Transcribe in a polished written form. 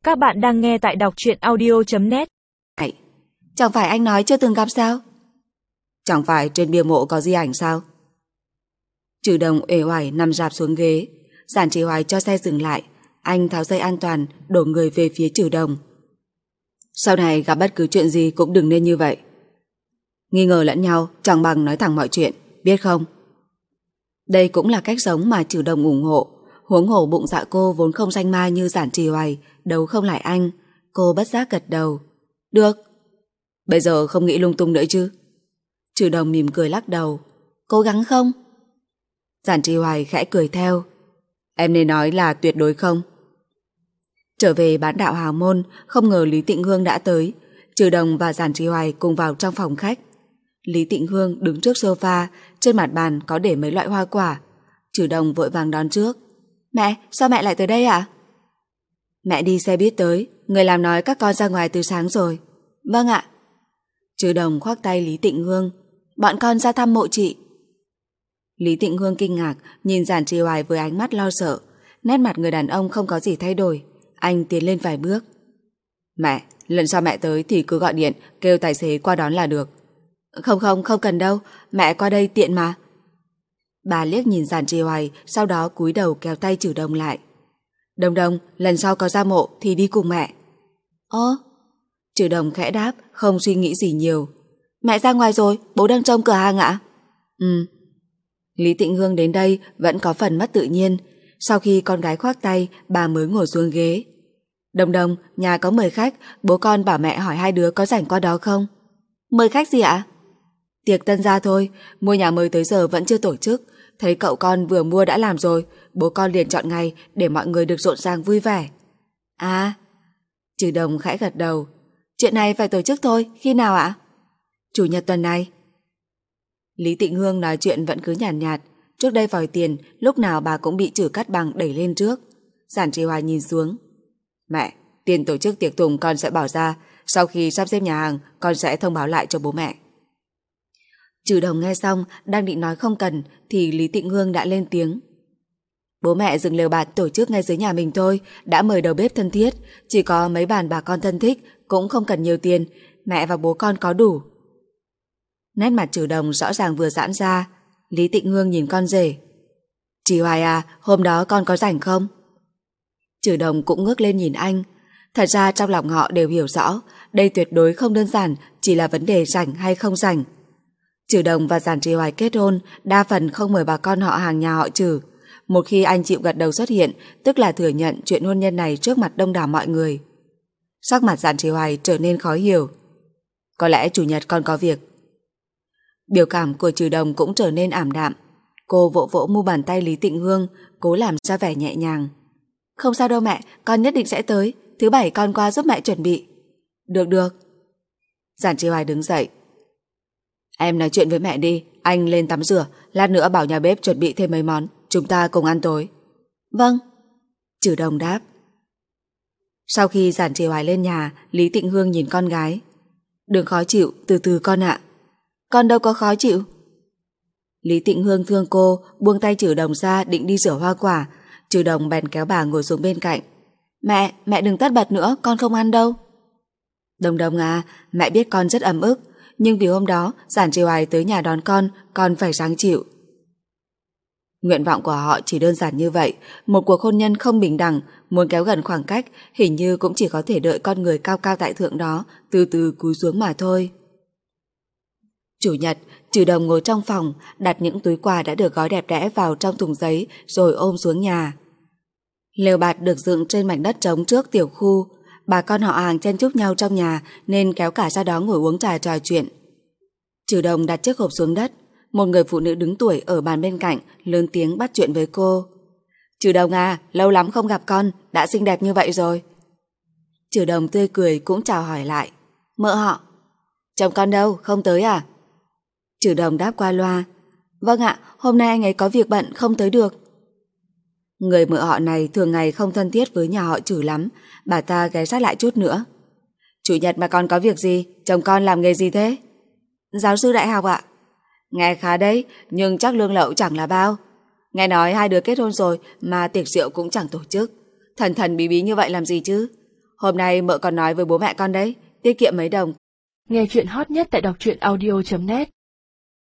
Các bạn đang nghe tại đọc truyện audio.net. Chẳng phải anh nói chưa từng gặp sao? Chẳng phải trên bia mộ có di ảnh sao? Trừ Đồng uể oải nằm rạp xuống ghế. Giản Trì Hoài cho xe dừng lại. Anh tháo dây an toàn, đổ người về phía Trừ Đồng. Sau này gặp bất cứ chuyện gì cũng đừng nên như vậy. Nghi ngờ lẫn nhau chẳng bằng nói thẳng mọi chuyện, biết không? Đây cũng là cách sống mà Trừ Đồng ủng hộ. Huống hồ bụng dạ cô vốn không danh ma như Giản Trì Hoài, đấu không lại anh. Cô bất giác gật đầu. Được. Bây giờ không nghĩ lung tung nữa chứ? Trừ Đồng mỉm cười lắc đầu. Cố gắng không? Giản Trì Hoài khẽ cười theo. Em nên nói là tuyệt đối không. Trở về bán đạo hào môn, không ngờ Lý Tịnh Hương đã tới. Trừ Đồng và Giản Trì Hoài cùng vào trong phòng khách. Lý Tịnh Hương đứng trước sofa, trên mặt bàn có để mấy loại hoa quả. Trừ Đồng vội vàng đón trước. Mẹ, sao mẹ lại tới đây ạ? Mẹ đi xe buýt tới, người làm nói các con ra ngoài từ sáng rồi. Vâng ạ. Trừ Đồng khoác tay Lý Tịnh Hương. Bọn con ra thăm mộ chị. Lý Tịnh Hương kinh ngạc nhìn Giản Trì Hoài với ánh mắt lo sợ. Nét mặt người đàn ông không có gì thay đổi. Anh tiến lên vài bước. Mẹ, lần sau mẹ tới thì cứ gọi điện kêu tài xế qua đón là được. Không cần đâu, mẹ qua đây tiện mà. Bà liếc nhìn Giản Trì Hoài, sau đó cúi đầu kéo tay Trừ Đồng lại. Đồng, lần sau có ra mộ thì đi cùng mẹ. Trừ Đồng khẽ đáp, không suy nghĩ gì nhiều. Mẹ ra ngoài rồi, bố đang trông cửa hàng ạ? Lý Tịnh Hương đến đây vẫn có phần mất tự nhiên. Sau khi con gái khoác tay, bà mới ngồi xuống ghế. Đồng, nhà có mời khách, bố con bảo mẹ hỏi hai đứa có rảnh qua đó không? Mời khách gì ạ? Tiệc tân gia thôi, mua nhà mới tới giờ vẫn chưa tổ chức. Thấy cậu con vừa mua đã làm rồi, bố con liền chọn ngày để mọi người được rộn ràng vui vẻ. À, Trừ Đồng khẽ gật đầu. Chuyện này phải tổ chức thôi, khi nào ạ? Chủ nhật tuần này. Lý Tịnh Hương nói chuyện vẫn cứ nhàn nhạt. Trước đây vòi tiền, lúc nào bà cũng bị Trừ Cát Bằng đẩy lên trước. Giản Trì Hoài nhìn xuống. Mẹ, tiền tổ chức tiệc tùng con sẽ bỏ ra. Sau khi sắp xếp nhà hàng, con sẽ thông báo lại cho bố mẹ. Trừ Đồng nghe xong, đang định nói không cần, thì Lý Tịnh Hương đã lên tiếng. Bố mẹ dựng lều bạt tổ chức ngay dưới nhà mình thôi, đã mời đầu bếp thân thiết, chỉ có mấy bàn bà con thân thích, cũng không cần nhiều tiền, mẹ và bố con có đủ. Nét mặt Trừ Đồng rõ ràng vừa giãn ra. Lý Tịnh Hương nhìn con rể. Trì Hoài à, hôm đó con có rảnh không? Trừ Đồng cũng ngước lên nhìn anh. Thật ra trong lòng họ đều hiểu rõ, đây tuyệt đối không đơn giản, chỉ là vấn đề rảnh hay không rảnh. Trừ Đồng và Giản Trì Hoài kết hôn, đa phần không mời bà con họ hàng nhà họ Trừ. Một khi anh chịu gật đầu xuất hiện, tức là thừa nhận chuyện hôn nhân này trước mặt đông đảo mọi người. Sắc mặt Giản Trì Hoài trở nên khó hiểu. Có lẽ chủ nhật con có việc. Biểu cảm của Trừ Đồng cũng trở nên ảm đạm. Cô vỗ vỗ mu bàn tay Lý Tịnh Hương, cố làm ra vẻ nhẹ nhàng. Không sao đâu mẹ, con nhất định sẽ tới. Thứ bảy con qua giúp mẹ chuẩn bị. Được. Giản Trì Hoài đứng dậy. Em nói chuyện với mẹ đi, anh lên tắm rửa, lát nữa bảo nhà bếp chuẩn bị thêm mấy món, chúng ta cùng ăn tối. Vâng. Trừ Đồng đáp. Sau khi Giản Trì Hoài lên nhà, Lý Tịnh Hương nhìn con gái. Đừng khó chịu, từ từ con ạ. Con đâu có khó chịu. Lý Tịnh Hương thương cô, buông tay Trừ Đồng ra định đi rửa hoa quả. Trừ Đồng bèn kéo bà ngồi xuống bên cạnh. Mẹ đừng tất bật nữa, con không ăn đâu. Đồng à, mẹ biết con rất ấm ức, nhưng vì hôm đó Giản Trì Hoài tới nhà đón con phải ráng chịu. Nguyện vọng của họ chỉ đơn giản như vậy. Một cuộc hôn nhân không bình đẳng, muốn kéo gần khoảng cách, hình như cũng chỉ có thể đợi con người cao cao tại thượng đó từ từ cúi xuống mà thôi. Chủ nhật, Trừ Đồng ngồi trong phòng, đặt những túi quà đã được gói đẹp đẽ vào trong thùng giấy rồi ôm xuống nhà. Lều bạt được dựng trên mảnh đất trống trước tiểu khu. Bà con họ hàng chen chúc nhau trong nhà nên kéo cả ra đó ngồi uống trà trò chuyện. Trừ Đồng đặt chiếc hộp xuống đất. Một người phụ nữ đứng tuổi ở bàn bên cạnh lớn tiếng bắt chuyện với cô. Trừ Đồng à, lâu lắm không gặp con, đã xinh đẹp như vậy rồi. Trừ Đồng tươi cười cũng chào hỏi lại. Mợ họ. Chồng con đâu, không tới à? Trừ Đồng đáp qua loa. Vâng ạ, hôm nay anh ấy có việc bận không tới được. Người mợ họ này thường ngày không thân thiết với nhà họ Trừ lắm. Bà ta ghé sát lại chút nữa. Chủ nhật mà con có việc gì? Chồng con làm nghề gì thế? Giáo sư đại học ạ. Nghe khá đấy, nhưng chắc lương lậu chẳng là bao. Nghe nói hai đứa kết hôn rồi mà tiệc rượu cũng chẳng tổ chức. Thần thần bí bí như vậy làm gì chứ? Hôm nay mợ còn nói với bố mẹ con đấy, tiết kiệm mấy đồng. Nghe chuyện hot nhất tại đọc truyện audio.net